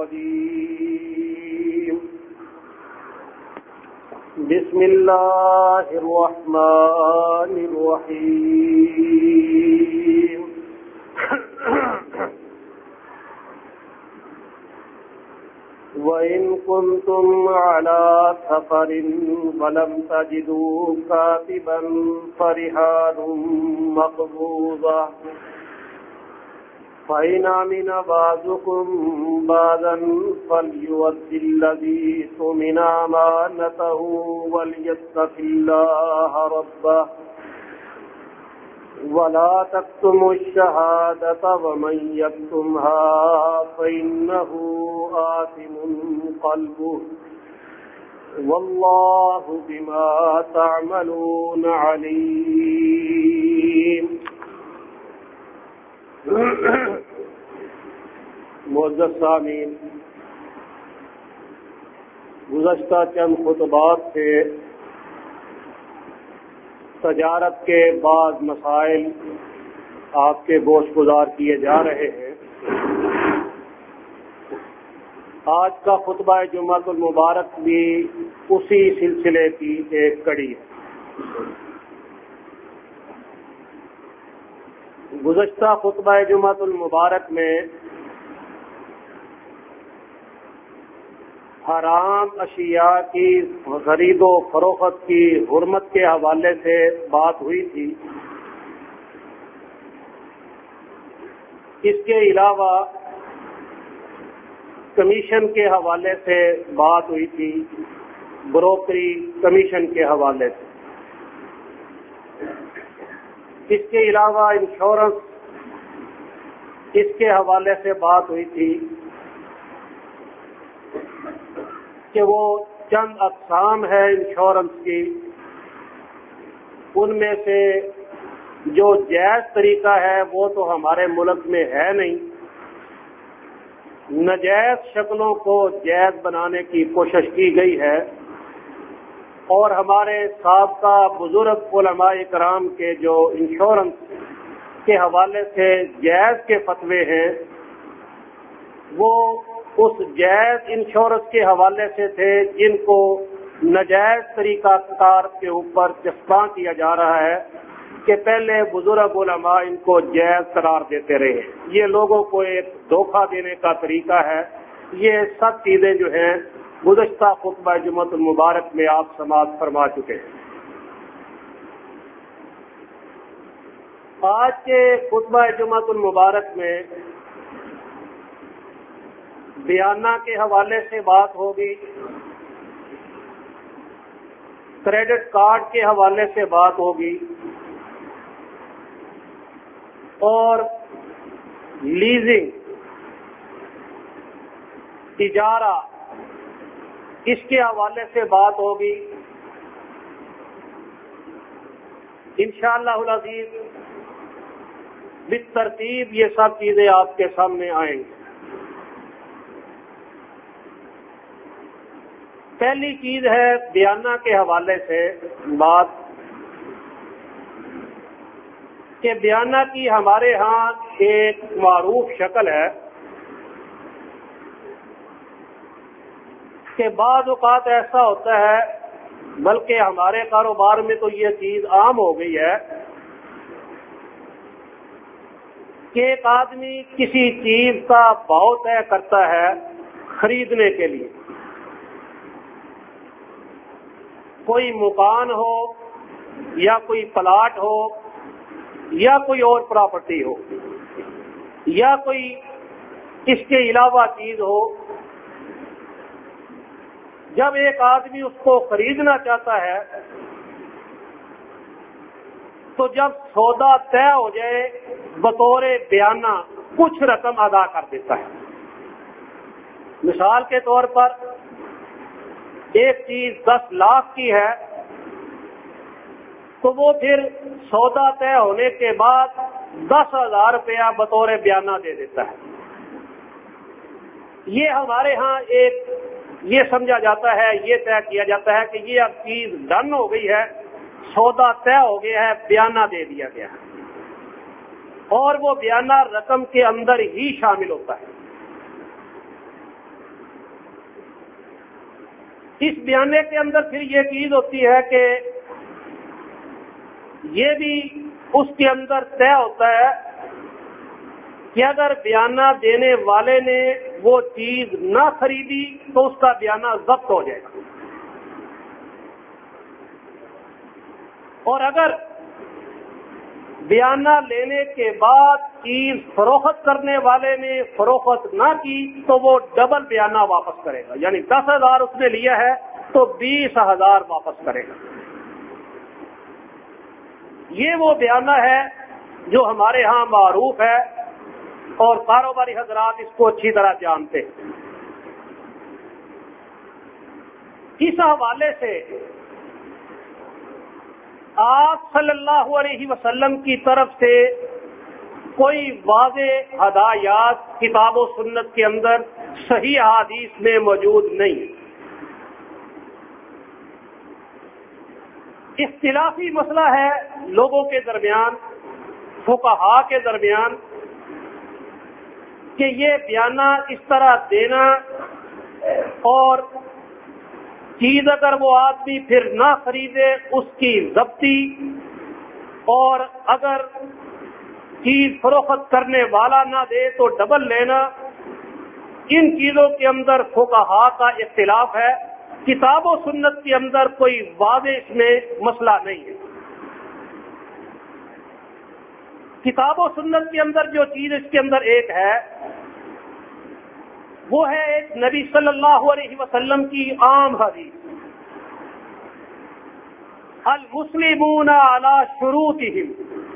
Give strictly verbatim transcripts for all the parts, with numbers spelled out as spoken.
الرجيم بسم الله الرحمن الرحيم وَإِن كُنتُمْ عَلَى سَفَرٍ فَلَمْ تَجِدُوا كَاتِبًا فَرِهَانٌ مَّقْبُوضَةٌ فَإِنْ أَمِنَ بَعْضُكُمْ بَعْضًا فَلْيُؤَدِّ الَّذِي اؤْتُمِنَ أَمَانَتَهُ وَلْيَتَّقِ اللَّهَ رَبَّهُ وَلَا تَكْتُمُوا الشَّهَادَةَ وَمَن يَكْتُمْهَا فَإِنَّهُ آثِمٌ قَلْبُهُ وَاللَّهُ بِمَا تَعْمَلُونَ عَلِيمٌ۔ معزز سامعین، گزشتہ چند خطبات سے تجارت کے بعض مسائل آپ کے گوش گزار کیے جا رہے ہیں۔ آج کا خطبہ جمعۃ المبارک بھی اسی سلسلے کی ایک کڑی ہے۔ گزشتہ خطبہ جمعۃ المبارک میں حرام اشیاء کی خرید و فروخت کی حرمت کے حوالے سے بات ہوئی تھی۔ اس کے علاوہ کمیشن کے حوالے سے بات ہوئی تھی، بروکری کمیشن کے حوالے سے۔ اس کے علاوہ انشورنس، اس کے حوالے سے بات ہوئی تھی کہ وہ چند اقسام ہے انشورنس کی، ان میں سے جو جائز طریقہ ہے وہ تو ہمارے ملک میں ہے نہیں، ناجائز شکلوں کو جائز بنانے کی کوشش کی گئی ہے، اور ہمارے سابقہ بزرگ علماء کرام کے جو انشورنس کے حوالے سے جائز کے فتوے ہیں وہ اس جائز انشورنس کے حوالے سے تھے جن کو ناجائز طریقہ کار کے اوپر چسپاں کیا جا رہا ہے کہ پہلے بزرگ علماء ان کو جائز قرار دیتے رہے۔ یہ لوگوں کو ایک دھوکہ دینے کا طریقہ ہے۔ یہ سب چیزیں جو ہیں گزشتہ خطبہ جمعۃ المبارک میں آپ سماعت فرما چکے ہیں۔ آج کے خطبہ جمعۃ المبارک میں بیانہ کے حوالے سے بات ہوگی، کریڈٹ کارڈ کے حوالے سے بات ہوگی، اور لیزنگ، اجارہ، اس کے حوالے سے بات ہوگی۔ انشاءاللہ العزیز بالترتیب یہ سب چیزیں آپ کے سامنے آئیں گی۔ پہلی چیز ہے بیانہ کے حوالے سے بات کہ بیانہ کی ہمارے ہاں ایک معروف شکل ہے کہ بعض اوقات ایسا ہوتا ہے، بلکہ ہمارے کاروبار میں تو یہ چیز عام ہو گئی ہے کہ ایک آدمی کسی چیز کا بھاؤ طے کرتا ہے خریدنے کے لیے، کوئی مکان ہو یا کوئی پلاٹ ہو یا کوئی اور پراپرٹی ہو یا کوئی اس کے علاوہ چیز ہو۔ جب ایک آدمی اس کو خریدنا چاہتا ہے تو جب سودا طے ہو جائے بطور بیانہ کچھ رقم ادا کر دیتا ہے۔ مثال کے طور پر ایک چیز دس لاکھ کی ہے تو وہ پھر سودا طے ہونے کے بعد دس ہزار روپیہ بطور بیانہ دے دیتا ہے۔ یہ ہمارے ہاں ایک یہ سمجھا جاتا ہے، یہ طے کیا جاتا ہے کہ یہ اب چیز ڈن ہو گئی ہے، سودا طے ہو گیا ہے، بیانہ دے دیا گیا ہے، اور وہ بیانہ رقم کے اندر ہی شامل ہوتا ہے۔ اس بیانے کے اندر پھر یہ چیز ہوتی ہے کہ یہ بھی اس کے اندر طے ہوتا ہے کہ اگر بیانہ دینے والے نے وہ چیز نہ خریدی تو اس کا بیانہ ضبط ہو جائے گا، اور اگر بیانہ لینے کے بعد چیز فروخت کرنے والے نے فروخت نہ کی تو وہ ڈبل بیانہ واپس کرے گا، یعنی دس ہزار اس نے لیا ہے تو بیس ہزار واپس کرے گا۔ یہ وہ بیانہ ہے جو ہمارے ہاں معروف ہے اور کاروباری حضرات اس کو اچھی طرح جانتے ہیں۔ اس حوالے سے آپ صلی اللہ علیہ وسلم کی طرف سے کوئی واضح ہدایات کتاب و سنت کے اندر صحیح احادیث میں موجود نہیں۔ اختلافی مسئلہ ہے لوگوں کے درمیان، فقہاء کے درمیان، کہ یہ بیانہ اس طرح دینا اور چیز اگر وہ آدمی پھر نہ خریدے اس کی ضبطی، اور اگر چیز فروخت کرنے والا نہ دے تو ڈبل لینا، ان چیزوں کے اندر فقہاء کا اختلاف ہے۔ کتاب و سنت کے اندر کوئی واضح اس میں مسئلہ نہیں ہے۔ کتاب و سنت کے اندر جو چیز اس کے اندر ایک ہے وہ ہے ایک نبی صلی اللہ علیہ وسلم کی عام حدیث، المسلمون علی شروطہم،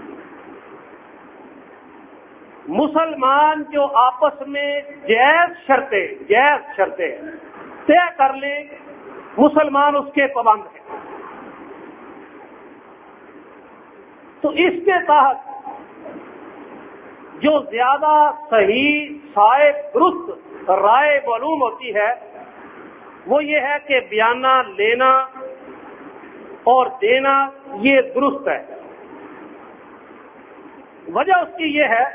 مسلمان جو آپس میں جائز شرطیں جائز شرطیں طے کر لیں مسلمان اس کے پابند ہیں۔ تو اس کے تحت جو زیادہ صحیح صائب درست رائے معلوم ہوتی ہے وہ یہ ہے کہ بیانہ لینا اور دینا یہ درست ہے۔ وجہ اس کی یہ ہے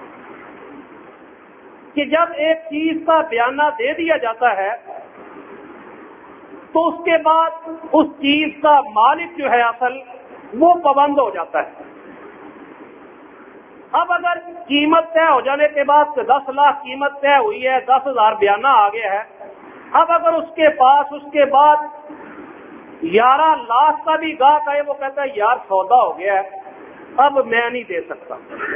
کہ جب ایک چیز کا بیانہ دے دیا جاتا ہے تو اس کے بعد اس چیز کا مالک جو ہے اصل وہ پابند ہو جاتا ہے۔ اب اگر قیمت طے ہو جانے کے بعد دس لاکھ قیمت طے ہوئی ہے، دس ہزار بیانہ آ گیا ہے، اب اگر اس کے پاس اس کے بعد گیارہ لاکھ کا بھی گاہک آئے، وہ کہتا ہے یار سودا ہو گیا ہے اب میں نہیں دے سکتا،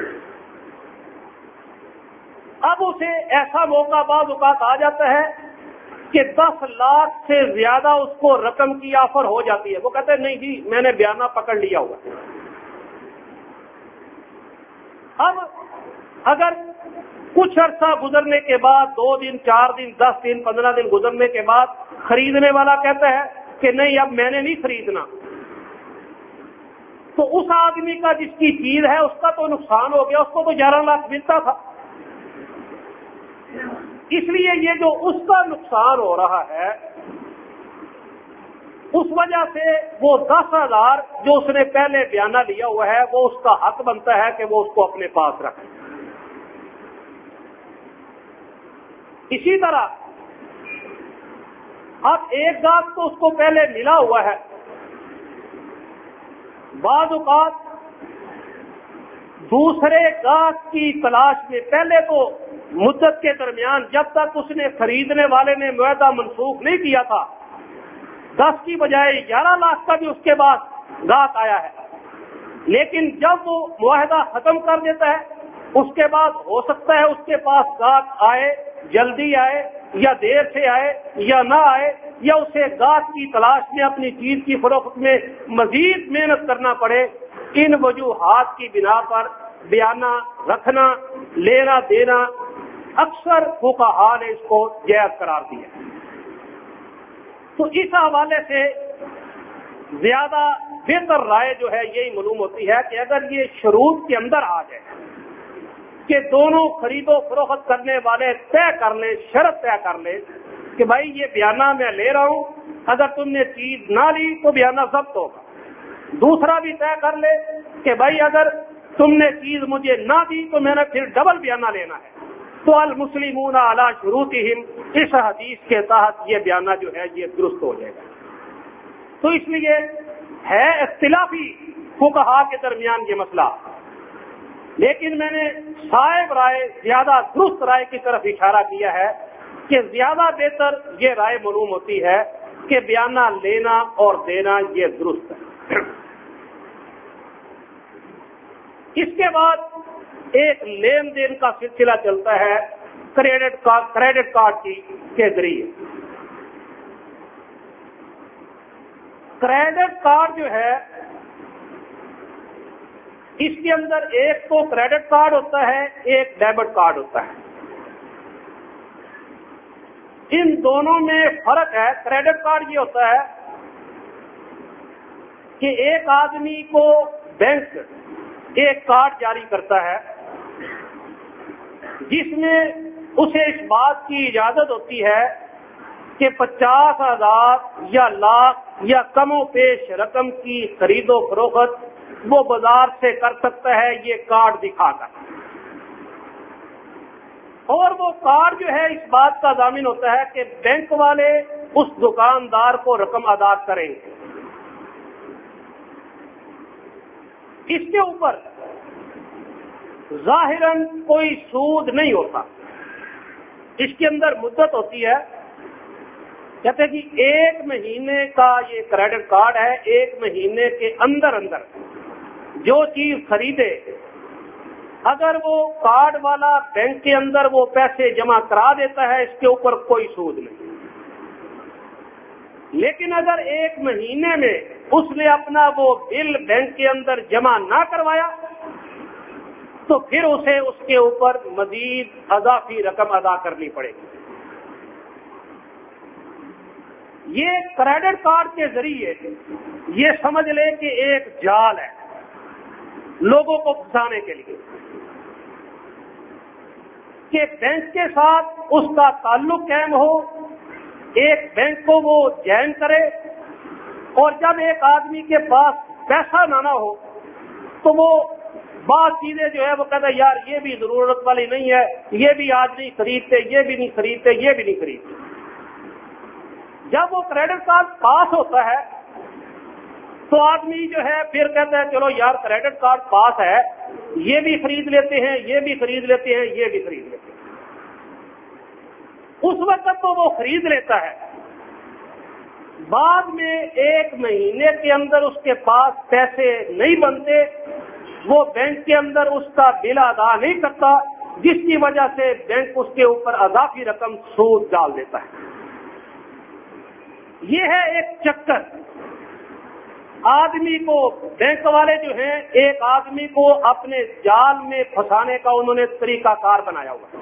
اب اسے ایسا موقع بعض اوقات آ جاتا ہے کہ دس لاکھ سے زیادہ اس کو رقم کی آفر ہو جاتی ہے، وہ کہتے ہیں نہیں جی میں نے بیانہ پکڑ لیا ہوا۔ اب اگر کچھ عرصہ گزرنے کے بعد، دو دن چار دن دس دن پندرہ دن گزرنے کے بعد خریدنے والا کہتا ہے کہ نہیں اب میں نے نہیں خریدنا، تو اس آدمی کا جس کی چیز ہے اس کا تو نقصان ہو گیا، اس کو تو گیارہ لاکھ ملتا تھا۔ اس لیے یہ جو اس کا نقصان ہو رہا ہے اس وجہ سے وہ دس ہزار جو اس نے پہلے بیانہ لیا ہوا ہے وہ اس کا حق بنتا ہے کہ وہ اس کو اپنے پاس رکھے۔ اسی طرح اب ایک گاہک تو اس کو پہلے ملا ہوا ہے، بعض اوقات دوسرے گاہک کی تلاش میں پہلے تو مدت کے درمیان جب تک اس نے خریدنے والے نے معاہدہ منسوخ نہیں کیا تھا دس کی بجائے گیارہ لاکھ کا بھی اس کے بعد گاہک آیا ہے، لیکن جب وہ معاہدہ ختم کر دیتا ہے اس کے بعد ہو سکتا ہے اس کے پاس گاہک آئے، جلدی آئے یا دیر سے آئے یا نہ آئے، یا اسے گاہک کی تلاش میں اپنی چیز کی فروخت میں مزید محنت کرنا پڑے۔ ان وجوہات کی بنا پر بیانہ رکھنا، لینا دینا اکثر فقہاء نے اس کو جائز قرار دیا۔ تو اس حوالے سے زیادہ بہتر رائے جو ہے یہی معلوم ہوتی ہے کہ اگر یہ شروط کے اندر آ جائے کہ دونوں خرید و فروخت کرنے والے طے کر لیں، شرط طے کر لیں کہ بھائی یہ بیانہ میں لے رہا ہوں، اگر تم نے چیز نہ لی تو بیانہ ضبط ہوگا، دوسرا بھی طے کر لے کہ بھائی اگر تم نے چیز مجھے نہ دی تو میں نے پھر ڈبل بیانہ لینا ہے، تو المسلمون علی شروطہم، اس حدیث کے تحت یہ بیانہ جو ہے یہ درست ہو جائے گا۔ تو اس لیے ہے اختلافی فقہا کے درمیان یہ مسئلہ، لیکن میں نے صاحب رائے زیادہ درست رائے کی طرف اشارہ کیا ہے کہ زیادہ بہتر یہ رائے معلوم ہوتی ہے کہ بیانہ لینا اور دینا یہ درست ہے۔ اس کے بعد ایک لین دین کا سلسلہ چلتا ہے کریڈٹ کارڈ کریڈٹ کارڈ کی کے ذریعے۔ کریڈٹ کارڈ جو ہے اس کے اندر ایک تو کریڈٹ کارڈ ہوتا ہے، ایک ڈیبٹ کارڈ ہوتا ہے۔ ان دونوں میں فرق ہے۔ کریڈٹ کارڈ یہ ہوتا ہے کہ ایک آدمی کو بینک ایک کارڈ جاری کرتا ہے جس میں اسے اس بات کی اجازت ہوتی ہے کہ پچاس ہزار یا لاکھ یا کم و بیش رقم کی خرید و فروخت وہ بازار سے کر سکتا ہے یہ کارڈ دکھا کر، اور وہ کارڈ جو ہے اس بات کا ضامن ہوتا ہے کہ بینک والے اس دکاندار کو رقم ادا کریں گے۔ اس کے اوپر ظاہراً کوئی سود نہیں ہوتا، اس کے اندر مدت ہوتی ہے۔ کہتے ہیں کہ ایک مہینے کا یہ کریڈٹ کارڈ ہے، ایک مہینے کے اندر اندر جو چیز خریدے اگر وہ کارڈ والا بینک کے اندر وہ پیسے جمع کرا دیتا ہے اس کے اوپر کوئی سود نہیں، لیکن اگر ایک مہینے میں اس نے اپنا وہ بل بینک کے اندر جمع نہ کروایا تو پھر اسے اس کے اوپر مزید اضافی رقم ادا کرنی پڑے گی۔ یہ کریڈٹ کارڈ کے ذریعے یہ سمجھ لے کہ ایک جال ہے لوگوں کو پھنسانے کے لیے کہ بینک کے ساتھ اس کا تعلق قائم ہو، ایک بینک کو وہ جوائن کرے، اور جب ایک آدمی کے پاس پیسہ نہ نہ ہو تو وہ بعض چیزیں جو ہے وہ کہتا ہے یار یہ بھی ضرورت والی نہیں ہے، یہ بھی آج نہیں خریدتے، یہ بھی نہیں خریدتے، یہ بھی نہیں خریدتے۔ جب وہ کریڈٹ کارڈ پاس ہوتا ہے تو آدمی جو ہے پھر کہتا ہے چلو یار کریڈٹ کارڈ پاس ہے، یہ بھی خرید لیتے ہیں، یہ بھی خرید لیتے ہیں، یہ بھی خرید لیتے ہیں۔ اس وقت تو وہ خرید لیتا ہے، بعد میں ایک مہینے کے اندر اس کے پاس پیسے نہیں بنتے، وہ بینک کے اندر اس کا بل ادا نہیں کرتا، جس کی وجہ سے بینک اس کے اوپر اضافی رقم سود ڈال دیتا ہے۔ یہ ہے ایک چکر، آدمی کو بینک والے جو ہیں ایک آدمی کو اپنے جال میں پھنسانے کا انہوں نے طریقہ کار بنایا ہوا،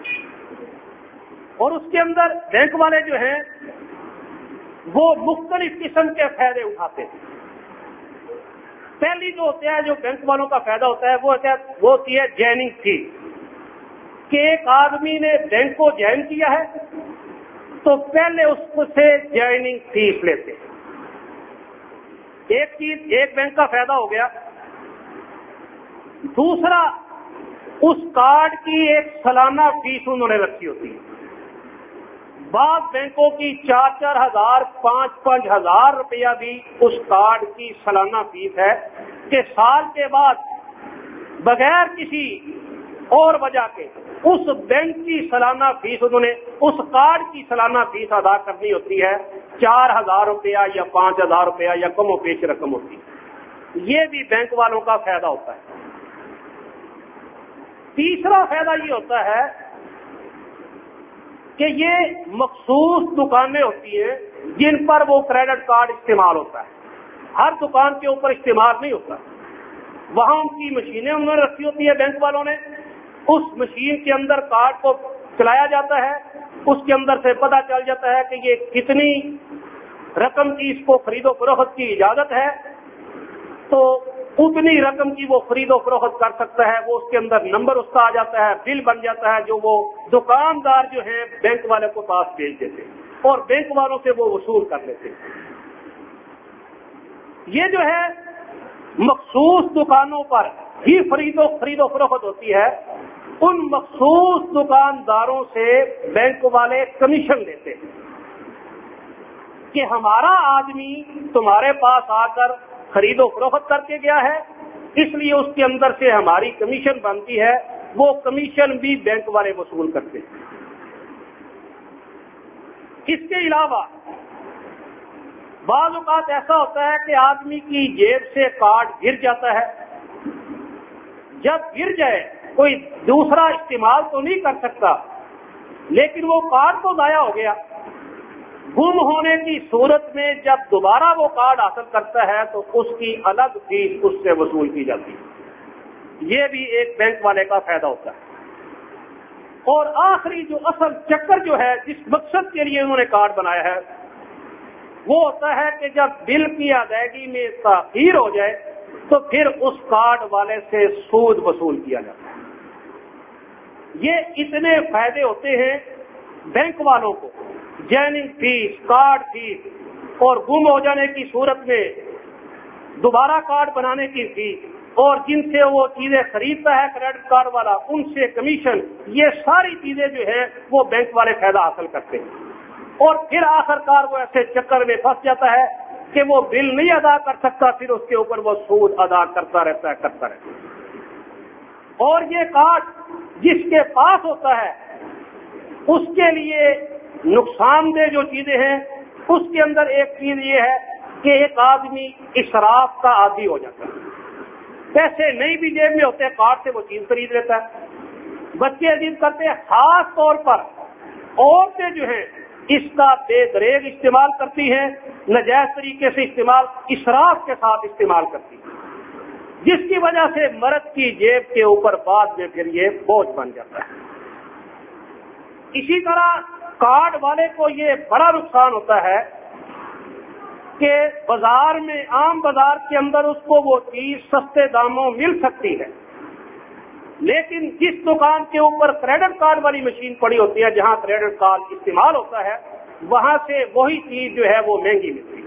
اور اس کے اندر بینک والے جو ہیں وہ مختلف قسم کے فائدے اٹھاتے ہیں۔ پہلی جو ہوتا ہے جو بینک والوں کا فائدہ ہوتا ہے وہ وہ ہوتی ہے جوائننگ فی، کہ ایک آدمی نے بینک کو جوائن کیا ہے تو پہلے اس سے جوائننگ فیس لیتے ہیں۔ ایک چیز ایک بینک کا فائدہ ہو گیا۔ دوسرا، اس کارڈ کی ایک سالانہ فیس انہوں نے رکھی ہوتی ہے۔ بعض بینکوں کی چار چار ہزار پانچ پانچ ہزار روپیہ بھی اس کارڈ کی سالانہ فیس ہے کہ سال کے بعد بغیر کسی اور وجہ کے اس بینک کی سالانہ فیس انہوں نے اس کارڈ کی سالانہ فیس ادا کرنی ہوتی ہے، چار ہزار روپیہ یا پانچ ہزار روپیہ یا کم و بیش رقم ہوتی ہے۔ یہ بھی بینک والوں کا فائدہ ہوتا ہے۔ تیسرا فائدہ یہ ہوتا ہے کہ یہ مخصوص دکانیں ہوتی ہیں جن پر وہ کریڈٹ کارڈ استعمال ہوتا ہے، ہر دکان کے اوپر استعمال نہیں ہوتا۔ وہاں ان کی مشینیں انہوں نے رکھی ہوتی ہے بینک والوں نے، اس مشین کے اندر کارڈ کو چلایا جاتا ہے، اس کے اندر سے پتہ چل جاتا ہے کہ یہ کتنی رقم کی اس کو خرید و فروخت کی اجازت ہے، تو اتنی رقم کی وہ خرید و فروخت کر سکتا ہے۔ وہ اس کے اندر نمبر اس کا آ جاتا ہے، بل بن جاتا ہے جو وہ دکاندار جو ہیں بینک والے کو پاس بھیج دیتے اور بینک والوں سے وہ وصول کر لیتے۔ یہ جو ہے مخصوص دکانوں پر ہی خرید و خرید و فروخت ہوتی ہے، ان مخصوص دکانداروں سے بینک والے کمیشن لیتے ہیں کہ ہمارا آدمی تمہارے پاس آ کر خرید و فروخت کر کے گیا ہے، اس لیے اس کے اندر سے ہماری کمیشن بنتی ہے، وہ کمیشن بھی بینک والے وصول کرتے ہیں۔ اس کے علاوہ بعض اوقات ایسا ہوتا ہے کہ آدمی کی جیب سے کارڈ گر جاتا ہے، جب گر جائے کوئی دوسرا استعمال تو نہیں کر سکتا، لیکن وہ کارڈ تو ضائع ہو گیا۔ گم ہونے کی صورت میں جب دوبارہ وہ کارڈ حاصل کرتا ہے تو اس کی الگ فیس اس سے وصول کی جاتی ہے، یہ بھی ایک بینک والے کا فائدہ ہوتا ہے۔ اور آخری جو اصل چکر جو ہے، جس مقصد کے لیے انہوں نے کارڈ بنایا ہے، وہ ہوتا ہے کہ جب بل کی ادائیگی میں تاخیر ہو جائے تو پھر اس کارڈ والے سے سود وصول کیا جاتا ہے۔ یہ اتنے فائدے ہوتے ہیں بینک والوں کو، جیننگ فیس، کارڈ فیس، اور گم ہو جانے کی صورت میں دوبارہ کارڈ بنانے کی فیس، اور جن سے وہ چیزیں خریدتا ہے کریڈٹ کارڈ والا ان سے کمیشن، یہ ساری چیزیں جو ہے وہ بینک والے فائدہ حاصل کرتے ہیں۔ اور پھر آخر کار وہ ایسے چکر میں پھنس جاتا ہے کہ وہ بل نہیں ادا کر سکتا، پھر اس کے اوپر وہ سود ادا کرتا رہتا ہے کرتا رہتا ہے اور یہ کارڈ جس کے پاس ہوتا ہے اس کے لیے نقصان دہ جو چیزیں ہیں، اس کے اندر ایک چیز یہ ہے کہ ایک آدمی اسراف کا عادی ہو جاتا ہے، پیسے نہیں بھی جیب میں ہوتے، کارڈ سے وہ چیز خرید لیتا ہے۔ بچے عزیز کرتے ہیں، خاص طور پر عورتیں جو ہیں اس کا بے دریغ استعمال کرتی ہیں، ناجائز طریقے سے استعمال، اسراف کے ساتھ استعمال کرتی ہیں، جس کی وجہ سے مرد کی جیب کے اوپر بعد میں پھر یہ بوجھ بن جاتا ہے۔ اسی طرح کارڈ والے کو یہ بڑا نقصان ہوتا ہے کہ بازار میں، عام بازار کے اندر اس کو وہ چیز سستے داموں مل سکتی ہے، لیکن جس دکان کے اوپر کریڈٹ کارڈ والی مشین پڑی ہوتی ہے، جہاں کریڈٹ کارڈ استعمال ہوتا ہے، وہاں سے وہی چیز جو ہے وہ مہنگی ملتی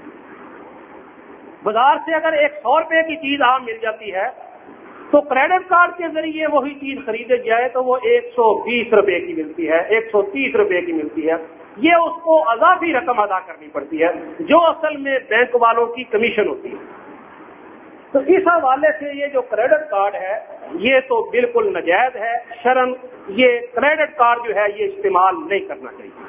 ہے۔ بازار سے اگر ایک سو روپے کی چیز عام مل جاتی ہے تو کریڈٹ کارڈ کے ذریعے وہی چیز خریدے جائے تو وہ ایک سو بیس روپے کی ملتی ہے، ایک سو تیس روپے کی ملتی ہے۔ یہ اس کو اضافی رقم ادا کرنی پڑتی ہے جو اصل میں بینک والوں کی کمیشن ہوتی ہے۔ تو اس حوالے سے یہ جو کریڈٹ کارڈ ہے یہ تو بالکل ناجائز ہے، شرعاً یہ کریڈٹ کارڈ جو ہے یہ استعمال نہیں کرنا چاہیے۔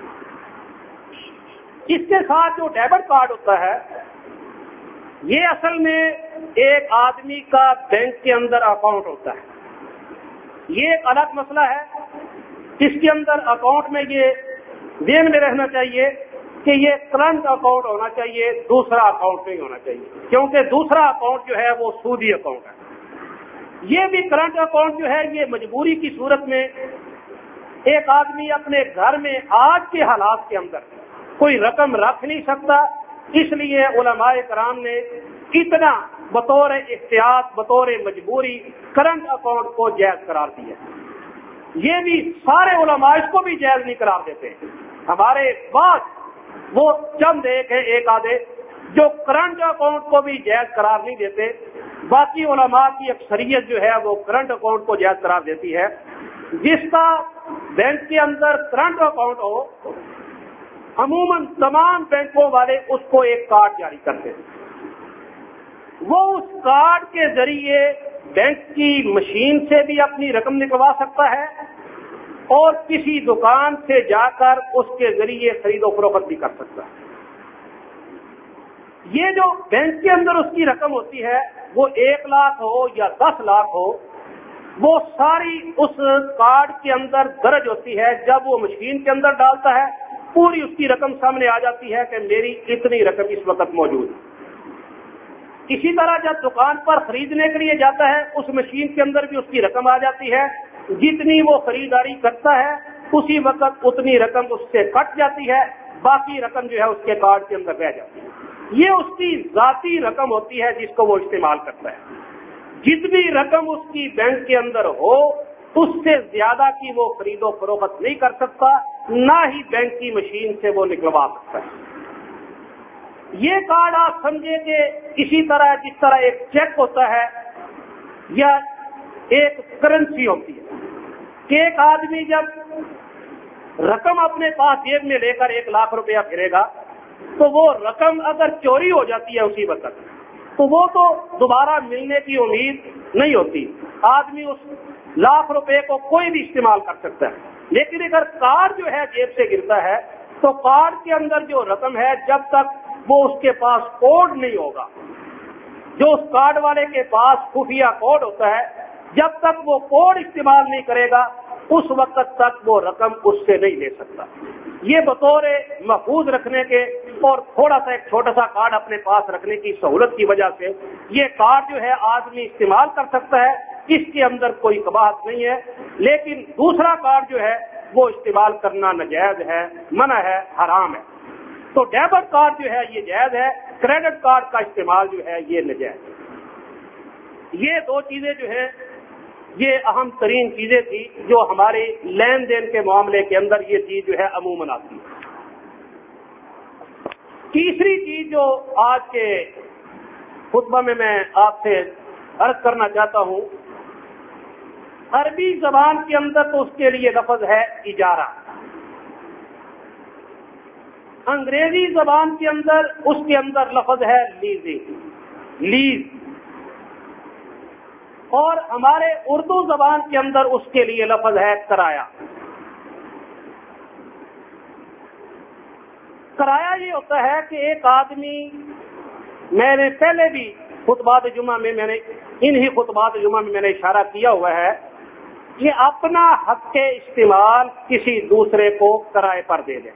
اس کے ساتھ جو ڈیبٹ کارڈ ہوتا ہے، یہ اصل میں ایک آدمی کا بینک کے اندر اکاؤنٹ ہوتا ہے، یہ ایک الگ مسئلہ ہے۔ اس کے اندر اکاؤنٹ میں یہ ذہن میں رہنا چاہیے کہ یہ کرنٹ اکاؤنٹ ہونا چاہیے، دوسرا اکاؤنٹ نہیں ہونا چاہیے، کیونکہ دوسرا اکاؤنٹ جو ہے وہ سودی اکاؤنٹ ہے۔ یہ بھی کرنٹ اکاؤنٹ جو ہے یہ مجبوری کی صورت میں ایک آدمی اپنے گھر میں آج کے حالات کے اندر کوئی رقم رکھ نہیں سکتا، اس لیے علماء کرام نے اتنا بطور احتیاط، بطور مجبوری کرنٹ اکاؤنٹ کو جائز قرار دیا۔ یہ بھی سارے علماء اس کو بھی جائز نہیں قرار دیتے، ہمارے بعد وہ چند ایک ہیں، ایک آدھے جو کرنٹ اکاؤنٹ کو بھی جائز قرار نہیں دیتے، باقی علماء کی اکثریت جو ہے وہ کرنٹ اکاؤنٹ کو جائز قرار دیتی ہے۔ جس کا بینک کے اندر کرنٹ اکاؤنٹ ہو، عموماً تمام بینکوں والے اس کو ایک کارڈ جاری کرتے ہیں، وہ اس کارڈ کے ذریعے بینک کی مشین سے بھی اپنی رقم نکلوا سکتا ہے اور کسی دکان سے جا کر اس کے ذریعے خرید و فروخت بھی کر سکتا ہے۔ یہ جو بینک کے اندر اس کی رقم ہوتی ہے، وہ ایک لاکھ ہو یا دس لاکھ ہو، وہ ساری اس کارڈ کے اندر درج ہوتی ہے۔ جب وہ مشین کے اندر ڈالتا ہے پوری اس کی رقم سامنے آ جاتی ہے کہ میری اتنی رقم اس وقت موجود ہے۔ اسی طرح جب دکان پر خریدنے کے لیے جاتا ہے، اس مشین کے اندر بھی اس کی رقم آ جاتی ہے، جتنی وہ خریداری کرتا ہے اسی وقت اتنی رقم اس سے کٹ جاتی ہے، باقی رقم جو ہے اس کے کارڈ کے اندر رہ جاتی ہے۔ یہ اس کی ذاتی رقم ہوتی ہے جس کو وہ استعمال کرتا ہے۔ جتنی رقم اس کی بینک کے اندر ہو اس سے زیادہ کی وہ خرید و فروخت نہیں کر سکتا، نہ ہی بینک کی مشین سے وہ نکلوا سکتا ہے۔ یہ کارڈ آپ سمجھے کہ اسی طرح جس طرح ایک چیک ہوتا ہے یا ایک کرنسی ہوتی ہے کہ ایک آدمی جب رقم اپنے پاس جیب میں لے کر ایک لاکھ روپیہ پھرے گا تو وہ رقم اگر چوری ہو جاتی ہے اسی وقت تو وہ تو دوبارہ ملنے کی امید نہیں ہوتی. آدمی اس لاکھ روپے کو کوئی بھی استعمال کر سکتا ہے. لیکن اگر کارڈ جو ہے جیب سے گرتا ہے تو کارڈ کے اندر جو رقم ہے جب تک وہ اس کے پاس کوڈ نہیں ہوگا, جو اس کارڈ والے کے پاس خفیہ کوڈ ہوتا ہے, جب تک وہ کوڈ استعمال نہیں کرے گا اس وقت تک وہ رقم اس سے نہیں لے سکتا. یہ بطور محفوظ رکھنے کے اور تھوڑا سا ایک چھوٹا سا کارڈ اپنے پاس رکھنے کی سہولت کی وجہ سے یہ کارڈ جو ہے آدمی استعمال کر سکتا ہے, اس کے اندر کوئی قباحت نہیں ہے. لیکن دوسرا کارڈ جو ہے وہ استعمال کرنا ناجائز ہے, منع ہے, حرام ہے. تو ڈیبٹ کارڈ جو ہے یہ جائز ہے, کریڈٹ کارڈ کا استعمال جو ہے یہ ناجائز ہے. یہ دو چیزیں جو ہیں یہ اہم ترین چیزیں تھیں جو ہمارے لین دین کے معاملے کے اندر یہ چیز جو ہے عموماً آتی ہے. تیسری چیز جو آج کے خطبہ میں میں آپ سے عرض کرنا چاہتا ہوں, عربی زبان کے اندر تو اس کے لیے لفظ ہے اجارہ, انگریزی زبان کے اندر اس کے اندر لفظ ہے لیزنگ, لیز, اور ہمارے اردو زبان کے اندر اس کے لیے لفظ ہے کرایہ. کرایہ یہ ہوتا ہے کہ ایک آدمی, میں نے پہلے بھی خطبات جمعہ میں میں نے انہی خطبات جمعہ میں میں نے اشارہ کیا ہوا ہے کہ اپنا حق استعمال کسی دوسرے کو کرائے پر دے دینا.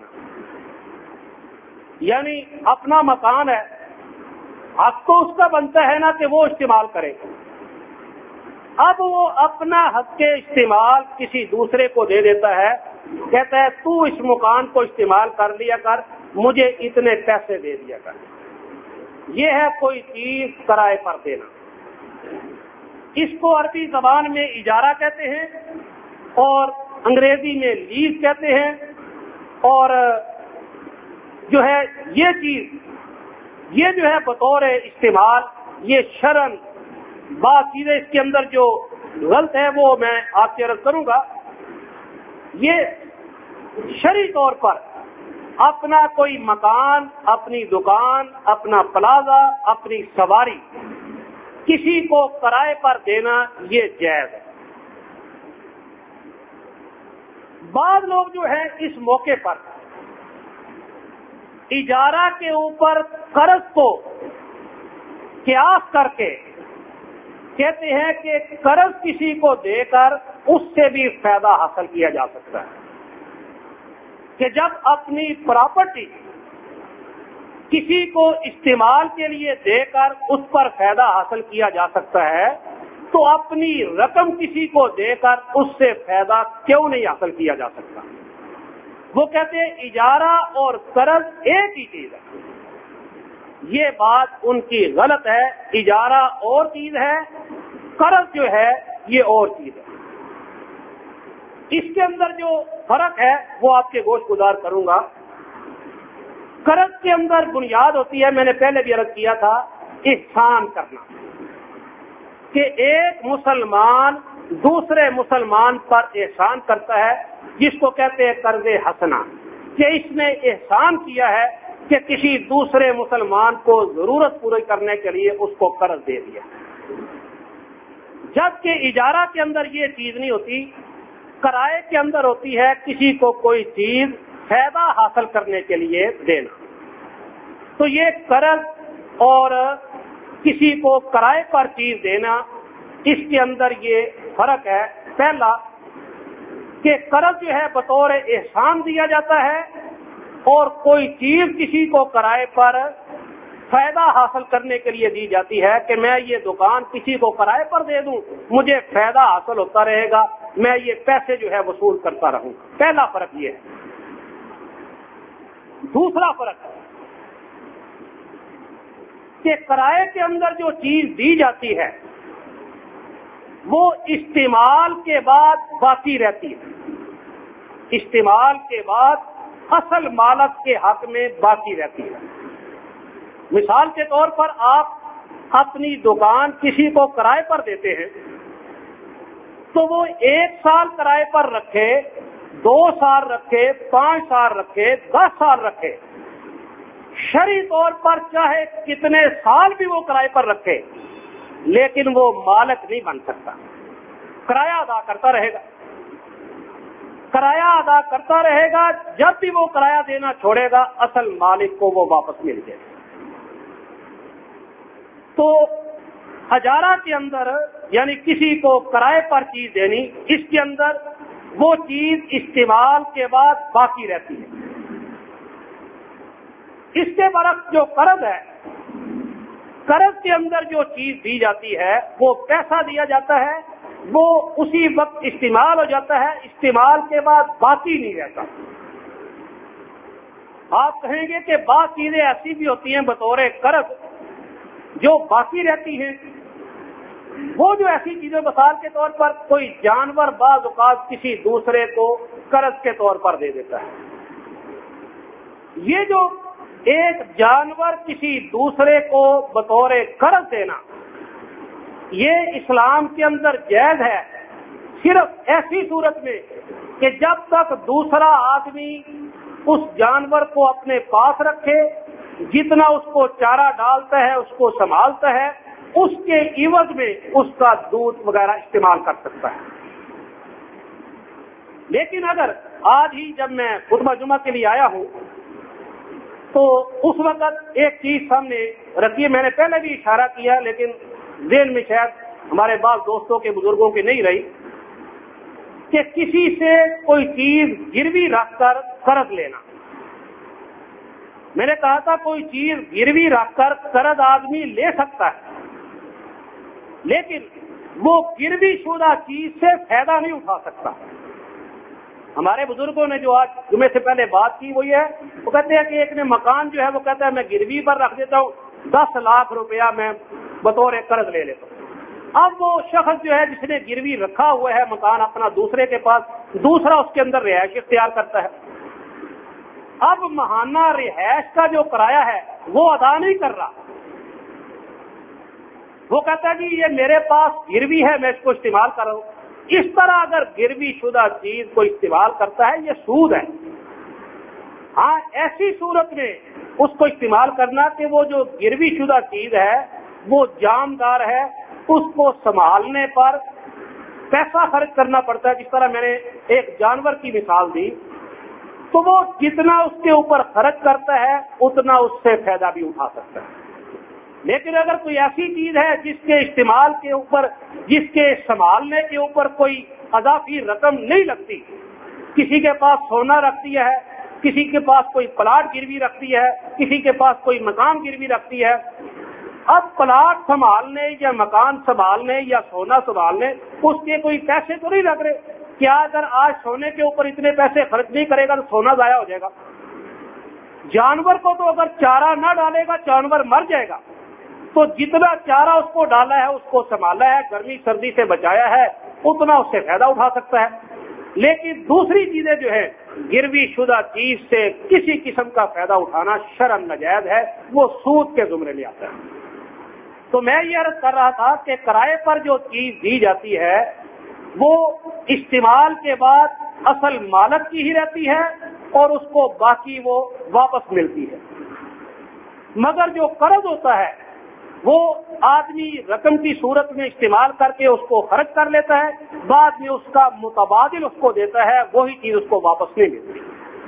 یعنی اپنا مکان ہے, حق تو اس کا بنتا ہے نا کہ وہ استعمال کرے, اب وہ اپنا حق استعمال کسی دوسرے کو دے دیتا ہے, کہتا ہے تو اس مکان کو استعمال کر لیا کر, مجھے اتنے پیسے دے دیا کر. یہ ہے کوئی چیز کرائے پر دینا. اس کو عربی زبان میں اجارہ کہتے ہیں اور انگریزی میں لیز کہتے ہیں. اور جو ہے یہ چیز یہ جو ہے بطور استعمال یہ شرعاً بعض چیزیں اس کے اندر جو غلط ہے وہ میں آپ سے عرض کروں گا. یہ شرعی طور پر اپنا کوئی مکان, اپنی دکان, اپنا پلازا, اپنی سواری کسی کو کرائے پر دینا یہ جائز ہے. بعض لوگ جو ہیں اس موقع پر اجارہ کے اوپر قرض کو قیاس کر کے کہتے ہیں کہ قرض کسی کو دے کر اس سے بھی فائدہ حاصل کیا جا سکتا ہے, کہ جب اپنی پراپرٹی کسی کو استعمال کے لیے دے کر اس پر فائدہ حاصل کیا جا سکتا ہے تو اپنی رقم کسی کو دے کر اس سے فائدہ کیوں نہیں حاصل کیا جا سکتا. وہ کہتے ہیں اجارہ اور قرض ایک ہی چیز ہے. یہ بات ان کی غلط ہے. اجارہ اور چیز ہے, قرض جو ہے یہ اور چیز ہے. اس کے اندر جو فرق ہے وہ آپ کے گوش گزار کروں گا. قرض کے اندر بنیاد ہوتی ہے, میں نے پہلے بھی عرض کیا تھا, احسان کرنا, کہ ایک مسلمان دوسرے مسلمان پر احسان کرتا ہے جس کو کہتے ہیں قرض حسنہ, کہ اس نے احسان کیا ہے کہ کسی دوسرے مسلمان کو ضرورت پوری کرنے کے لیے اس کو قرض دے دیا. جبکہ اجارہ کے اندر یہ چیز نہیں ہوتی, کرائے کے اندر ہوتی ہے کسی کو کوئی چیز فائدہ حاصل کرنے کے لیے دینا. تو یہ قرض اور کسی کو کرائے پر چیز دینا, اس کے اندر یہ فرق ہے. پہلا کہ قرض جو ہے بطور احسان دیا جاتا ہے اور کوئی چیز کسی کو کرائے پر فائدہ حاصل کرنے کے لیے دی جاتی ہے کہ میں یہ دکان کسی کو کرائے پر دے دوں, مجھے فائدہ حاصل ہوتا رہے گا, میں یہ پیسے جو ہے وصول کرتا رہوں. پہلا فرق یہ ہے. دوسرا فرق ہے کہ کرائے کے اندر جو چیز دی جاتی ہے وہ استعمال کے بعد باقی رہتی ہے, استعمال کے بعد اصل مالک کے حق میں باقی رہتی ہے. مثال کے طور پر آپ اپنی دکان کسی کو کرائے پر دیتے ہیں تو وہ ایک سال کرائے پر رکھے، دو سال رکھے، پانچ سال رکھے، دس سال رکھے، شرعی طور پر چاہے کتنے سال بھی وہ کرائے پر رکھے، لیکن وہ مالک نہیں بن سکتا، کرایہ ادا کرتا رہے گا، کرایہ ادا کرتا رہے گا۔ جب بھی وہ کرایہ دینا چھوڑے گا اصل مالک کو وہ واپس مل جائے گا۔ تو اجارہ کے اندر یعنی کسی کو کرائے پر چیز دینی، اس کے اندر وہ چیز استعمال کے بعد باقی رہتی ہے۔ اس کے برعکس جو قرض ہے، قرض کے اندر جو چیز دی جاتی ہے، وہ پیسہ دیا جاتا ہے، وہ اسی وقت استعمال ہو جاتا ہے، استعمال کے بعد باقی نہیں رہتا۔ آپ کہیں گے کہ بعض چیزیں ایسی بھی ہوتی ہیں بطور قرض جو باقی رہتی ہیں، وہ جو ایسی چیزیں مثال کے طور پر کوئی جانور بعض اوقات کسی دوسرے کو قرض کے طور پر دے دیتا ہے، یہ جو ایک جانور کسی دوسرے کو بطور قرض دینا، یہ اسلام کے اندر جائز ہے، صرف ایسی صورت میں کہ جب تک دوسرا آدمی اس جانور کو اپنے پاس رکھے، جتنا اس کو چارہ ڈالتا ہے، اس کو سنبھالتا ہے، اس کے عوض میں اس کا دودھ وغیرہ استعمال کر سکتا ہے۔ لیکن اگر آج ہی جب میں خطبہ جمعہ کے لیے آیا ہوں تو اس وقت ایک چیز سامنے رکھی ہے، میں نے پہلے بھی اشارہ کیا لیکن ذہن میں شاید ہمارے بعض دوستوں کے بزرگوں کی نہیں رہی، کہ کسی سے کوئی چیز گروی رکھ کر قرض لینا۔ میں نے کہا تھا کوئی چیز گروی رکھ کر قرض آدمی لے سکتا ہے، لیکن وہ گروی شدہ چیز سے فائدہ نہیں اٹھا سکتا۔ ہمارے بزرگوں نے جو آج جمعے سے پہلے بات کی وہ یہ ہے، وہ کہتے ہیں کہ ایک نے مکان جو ہے وہ کہتا ہے میں گروی پر رکھ دیتا ہوں، دس لاکھ روپیہ میں بطور قرض لے لیتا ہوں۔ اب وہ شخص جو ہے جس نے گروی رکھا ہوا ہے مکان اپنا دوسرے کے پاس، دوسرا اس کے اندر رہائش اختیار کرتا ہے، اب ماہانہ رہائش کا جو کرایہ ہے وہ ادا نہیں کر رہا، وہ کہتا ہے کہ یہ میرے پاس گروی ہے میں اس کو استعمال کر رہا ہوں۔ اس طرح اگر گروی شدہ چیز کو استعمال کرتا ہے یہ سود ہے۔ ہاں ایسی صورت میں اس کو استعمال کرنا کہ وہ جو گروی شدہ چیز ہے وہ جامدار ہے، اس کو سنبھالنے پر پیسہ خرچ کرنا پڑتا ہے۔ جس طرح میں نے ایک جانور کی مثال دی، تو وہ جتنا اس کے اوپر خرچ کرتا ہے اتنا اس سے فائدہ بھی اٹھا سکتا ہے۔ لیکن اگر کوئی ایسی چیز ہے جس کے استعمال کے اوپر، جس کے سنبھالنے کے اوپر کوئی اضافی رقم نہیں لگتی، کسی کے پاس سونا رکھ دیا ہے، کسی کے پاس کوئی پلاٹ گروی رکھتی ہے، کسی کے پاس کوئی مکان گروی رکھتی ہے، اب پلاٹ سنبھالنے یا مکان سنبھالنے یا سونا سنبھالنے اس کے کوئی پیسے تو نہیں لگ رہے۔ کیا اگر آج سونے کے اوپر اتنے پیسے خرچ نہیں کرے گا تو سونا ضائع ہو جائے گا؟ جانور کو تو اگر چارہ نہ ڈالے گا جانور مر جائے گا، تو جتنا چارہ اس کو ڈالا ہے، اس کو سنبھالا ہے، گرمی سردی سے بچایا ہے، اتنا اس سے فائدہ اٹھا سکتا ہے۔ لیکن دوسری چیزیں جو ہے گروی شدہ چیز سے کسی قسم کا فائدہ اٹھانا شرعاً ناجائز ہے، وہ سود کے زمرے میں آتا ہے۔ تو میں یہ عرض کر رہا تھا کہ کرائے پر جو چیز دی جاتی ہے وہ استعمال کے بعد اصل مالک کی ہی رہتی ہے اور اس کو باقی وہ واپس ملتی ہے، مگر جو قرض ہوتا ہے وہ آدمی رقم کی صورت میں استعمال کر کے اس کو خرچ کر لیتا ہے، بعد میں اس کا متبادل اس کو دیتا ہے، وہی چیز اس کو واپس نہیں ملتی۔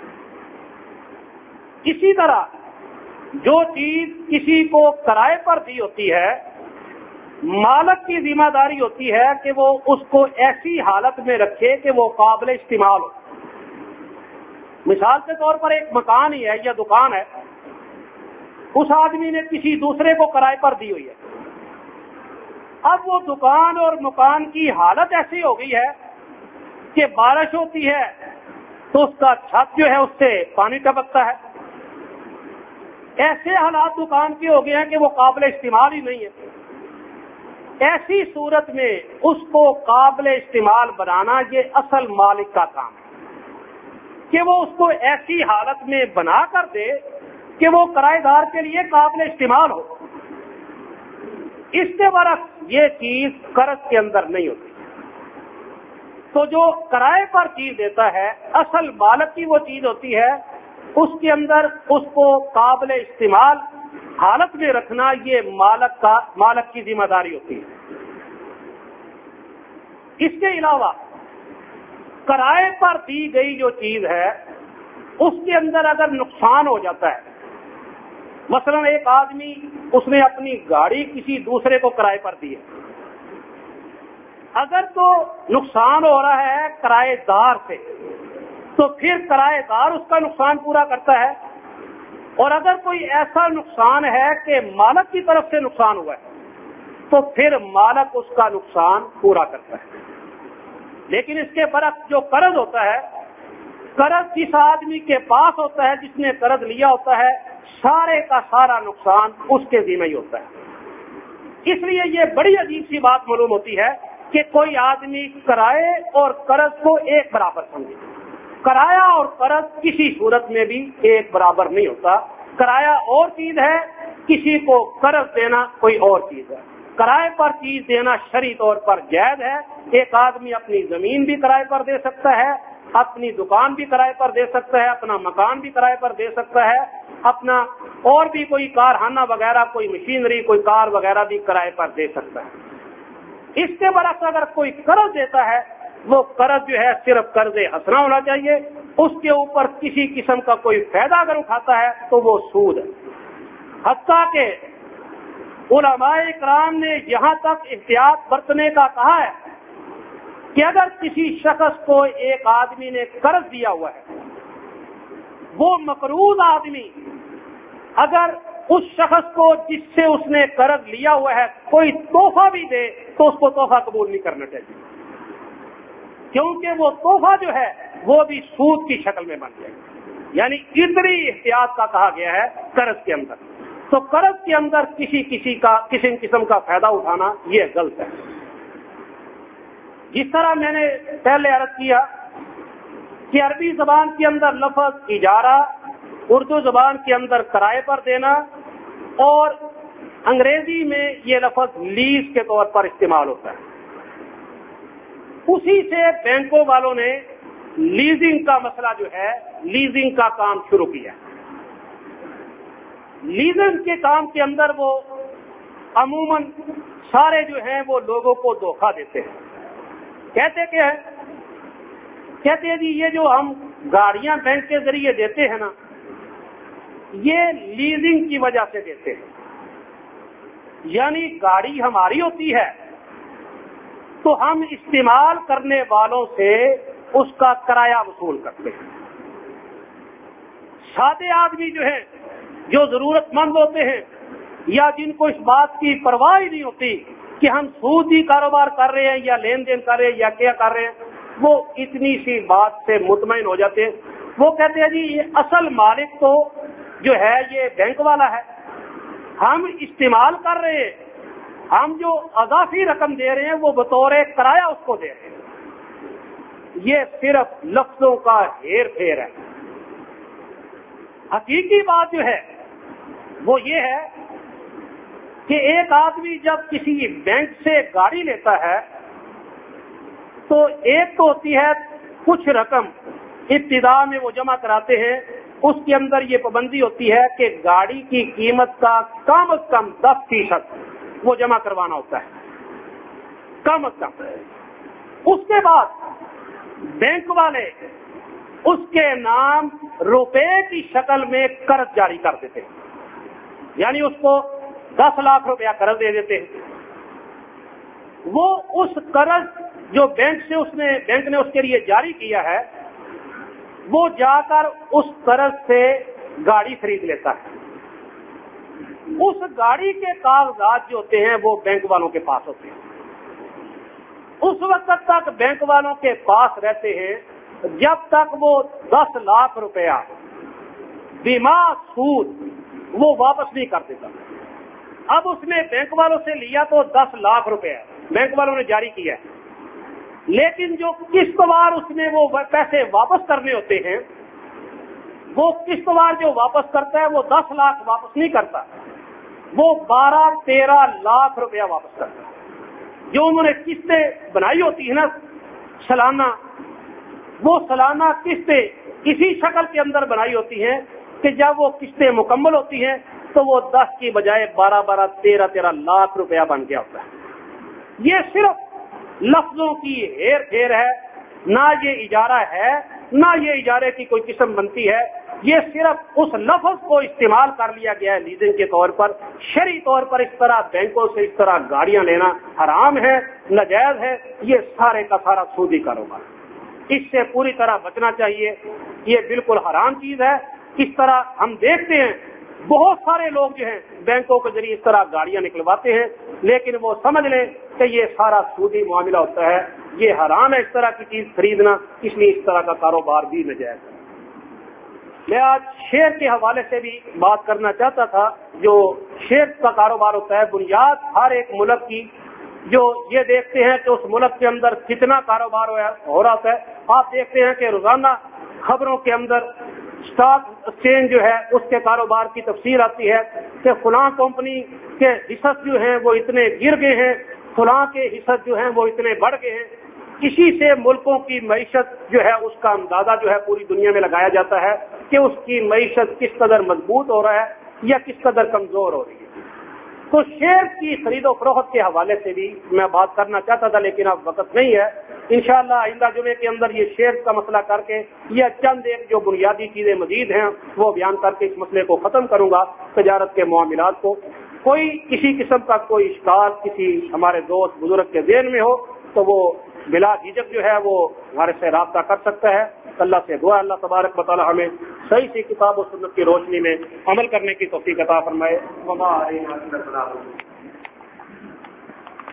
اسی طرح جو چیز کسی کو کرائے پر دی ہوتی ہے، مالک کی ذمہ داری ہوتی ہے کہ وہ اس کو ایسی حالت میں رکھے کہ وہ قابل استعمال ہو۔ مثال کے طور پر ایک مکان ہی ہے یا دکان ہے، اس آدمی نے کسی دوسرے کو کرائے پر دی ہوئی ہے، اب وہ دکان اور مکان کی حالت ایسی ہو گئی ہے کہ بارش ہوتی ہے تو اس کا چھت جو ہے اس سے پانی ٹپکتا ہے، ایسے حالات دکان کے ہو گئے ہیں کہ وہ قابل استعمال ہی نہیں ہے۔ ایسی صورت میں اس کو قابل استعمال بنانا یہ اصل مالک کا کام ہے کہ وہ اس کو ایسی حالت میں بنا کر دے کہ وہ کرائے دار کے لیے قابل استعمال ہو۔ اس کے برعکس یہ چیز قرض کے اندر نہیں ہوتی۔ تو جو کرائے پر چیز دیتا ہے اصل مالک کی وہ چیز ہوتی ہے، اس کے اندر اس کو قابل استعمال حالت میں رکھنا یہ مالک کا مالک کی ذمہ داری ہوتی ہے۔ اس کے علاوہ کرائے پر دی گئی جو چیز ہے اس کے اندر اگر نقصان ہو جاتا ہے، مثلا ایک آدمی اس نے اپنی گاڑی کسی دوسرے کو کرائے پر دی ہے، اگر تو نقصان ہو رہا ہے کرائے دار سے تو پھر کرائے دار اس کا نقصان پورا کرتا ہے، اور اگر کوئی ایسا نقصان ہے کہ مالک کی طرف سے نقصان ہوا ہے تو پھر مالک اس کا نقصان پورا کرتا ہے۔ لیکن اس کے برعکس جو قرض ہوتا ہے، قرض جس آدمی کے پاس ہوتا ہے، جس نے قرض لیا ہوتا ہے، سارے کا سارا نقصان اس کے ذمہ ہی ہوتا ہے۔ اس لیے یہ بڑی عجیب سی بات معلوم ہوتی ہے کہ کوئی آدمی کرائے اور قرض کو ایک برابر سمجھے۔ کرایہ اور قرض کسی صورت میں بھی ایک برابر نہیں ہوتا۔ کرایہ اور چیز ہے، کسی کو قرض دینا کوئی اور چیز ہے۔ کرائے پر چیز دینا شرعی طور پر جائز ہے۔ ایک آدمی اپنی زمین بھی کرائے پر دے سکتا ہے، اپنی دکان بھی کرائے پر دے سکتا ہے، اپنا مکان بھی کرائے پر دے سکتا ہے، اپنا اور بھی کوئی کارخانہ وغیرہ، کوئی مشینری، کوئی کار وغیرہ بھی کرائے پر دے سکتا ہے۔ اس کے برعکس اگر کوئی قرض دیتا ہے، وہ قرض جو ہے صرف قرض حسنہ ہونا چاہیے، اس کے اوپر کسی قسم کا کوئی فائدہ اگر اٹھاتا ہے تو وہ سود ہے۔ حتیٰ کہ علماء کرام نے یہاں تک احتیاط برتنے کا کہا ہے کہ اگر کسی شخص کو ایک آدمی نے قرض دیا ہوا ہے، وہ مقروض آدمی اگر اس شخص کو جس سے اس نے قرض لیا ہوا ہے کوئی تحفہ بھی دے تو اس کو تحفہ قبول نہیں کرنا چاہیے، کیونکہ وہ تحفہ جو ہے وہ بھی سود کی شکل میں بن جائے گا۔ یعنی اتنی احتیاط کا کہا گیا ہے قرض کے اندر۔ تو قرض کے اندر کسی کسی کا کسی قسم کا فائدہ اٹھانا یہ غلط ہے۔ جس طرح میں نے پہلے عرض کیا کہ عربی زبان کے اندر لفظ اجارہ، اردو زبان کے اندر کرائے پر دینا، اور انگریزی میں یہ لفظ لیز کے طور پر استعمال ہوتا ہے۔ اسی سے بینکوں والوں نے لیزنگ کا مسئلہ جو ہے، لیزنگ کا کام شروع کیا۔ لیزنگ کے کام کے اندر وہ عموماً سارے جو ہیں وہ لوگوں کو دھوکہ دیتے ہیں۔ کہتے کہ کہتے ہیں جی یہ جو ہم گاڑیاں بینک کے ذریعے دیتے ہیں نا، یہ لیزنگ کی وجہ سے دیتے ہیں، یعنی گاڑی ہماری ہوتی ہے تو ہم استعمال کرنے والوں سے اس کا کرایہ وصول کرتے ہیں۔ سادے آدمی جو ہیں، جو ضرورت مند ہوتے ہیں یا جن کو اس بات کی پرواہ ہی نہیں ہوتی کہ ہم سودی کاروبار کر رہے ہیں یا لین دین کر رہے ہیں یا کیا کر رہے ہیں، وہ اتنی سی بات سے مطمئن ہو جاتے ہیں۔ وہ کہتے ہیں جی یہ اصل مالک تو جو ہے یہ بینک والا ہے، ہم استعمال کر رہے ہیں، ہم جو اضافی رقم دے رہے ہیں وہ بطور کرایہ اس کو دے رہے ہیں۔ یہ صرف لفظوں کا ہیر پھیر ہے۔ حقیقی بات جو ہے وہ یہ ہے کہ ایک آدمی جب کسی بینک سے گاڑی لیتا ہے تو ایک تو ہوتی ہے کچھ رقم ابتدا میں وہ جمع کراتے ہیں، اس کے اندر یہ پابندی ہوتی ہے کہ گاڑی کی قیمت کا کم از کم دس فیصد وہ جمع کروانا ہوتا ہے، کم از کم۔ اس کے بعد بینک والے اس کے نام روپے کی شکل میں قرض جاری کر دیتے ہیں، یعنی اس کو دس لاکھ روپیہ قرض دے دیتے ہیں۔ وہ اس قرض جو بینک سے اس نے بینک نے اس کے لیے جاری کیا ہے، وہ جا کر اس قرض سے گاڑی خرید لیتا ہے۔ اس گاڑی کے کاغذات جو ہوتے ہیں وہ بینک والوں کے پاس ہوتے ہیں۔ اس وقت تک بینک والوں کے پاس رہتے ہیں جب تک وہ دس لاکھ روپیہ بیمہ سود وہ واپس نہیں کر دیتا۔ اب اس نے بینک والوں سے لیا تو دس لاکھ روپے بینک والوں نے جاری کیا ہے، لیکن جو قسط وار اس نے وہ پیسے واپس کرنے ہوتے ہیں، وہ قسط وار جو واپس کرتا ہے وہ دس لاکھ واپس نہیں کرتا، وہ بارہ تیرہ لاکھ روپیہ واپس کرتا ہے۔ جو انہوں نے قسطیں بنائی ہوتی ہیں نا، سالانہ وہ سالانہ قسطیں اسی شکل کے اندر بنائی ہوتی ہیں کہ جب وہ قسطیں مکمل ہوتی ہیں تو وہ دس کی بجائے بارہ بارہ تیرہ تیرہ لاکھ روپیہ بن گیا ہوتا ہے۔ یہ صرف لفظوں کی ہیر پھیر ہے، نہ یہ اجارہ ہے، نہ یہ اجارے کی کوئی قسم بنتی ہے، یہ صرف اس لفظ کو استعمال کر لیا گیا ہے لیزنگ کے طور پر۔ شرعی طور پر اس طرح بینکوں سے اس طرح گاڑیاں لینا حرام ہے، ناجائز ہے، یہ سارے کا سارا سودی کاروبار، اس سے پوری طرح بچنا چاہیے، یہ بالکل حرام چیز ہے۔ اس طرح ہم دیکھتے ہیں بہت سارے لوگ جو ہیں بینکوں کے ذریعے اس طرح گاڑیاں نکلواتے ہیں، لیکن وہ سمجھ لیں کہ یہ سارا سودی معاملہ ہوتا ہے، یہ حرام ہے اس طرح کی چیز خریدنا، اس لیے اس طرح کا کاروبار بھی ناجائز ہے۔ میں آج شیئر کے حوالے سے بھی بات کرنا چاہتا تھا۔ جو شیئر کا کاروبار ہوتا ہے، بنیاد ہر ایک ملک کی، جو یہ دیکھتے ہیں کہ اس ملک کے اندر کتنا کاروبار ہو رہا ہے۔ آپ دیکھتے ہیں کہ روزانہ خبروں کے اندر اسٹاک ایکسچینج جو ہے اس کے کاروبار کی تفصیل آتی ہے کہ فلاں کمپنی کے حصص جو ہیں وہ اتنے گر گئے ہیں، فلاں کے حصص جو ہیں وہ اتنے بڑھ گئے ہیں۔ اسی سے ملکوں کی معیشت جو ہے اس کا اندازہ جو ہے پوری دنیا میں لگایا جاتا ہے کہ اس کی معیشت کس قدر مضبوط ہو رہا ہے یا کس قدر کمزور ہو رہی ہے۔ تو شیئر کی خرید و فروخت کے حوالے سے بھی میں بات کرنا چاہتا تھا، لیکن اب وقت نہیں ہے۔ انشاءاللہ آئندہ جمعے کے اندر یہ شیئر کا مسئلہ کر کے یہ چند ایک جو بنیادی چیزیں مزید ہیں وہ بیان کر کے اس مسئلے کو ختم کروں گا، تجارت کے معاملات کو۔ کوئی کسی قسم کا کوئی اشکال کسی ہمارے دوست بزرگ کے ذہن میں ہو تو وہ بلا جھجک جو ہے وہ ہمارے سے رابطہ کر سکتا ہے۔ اللہ سے دعا اللہ تبارک و تعالی ہمیں صحیح سی کتاب و سنت کی روشنی میں عمل کرنے کی توفیق عطا فرمائے۔ وما علینا الا البلاغ۔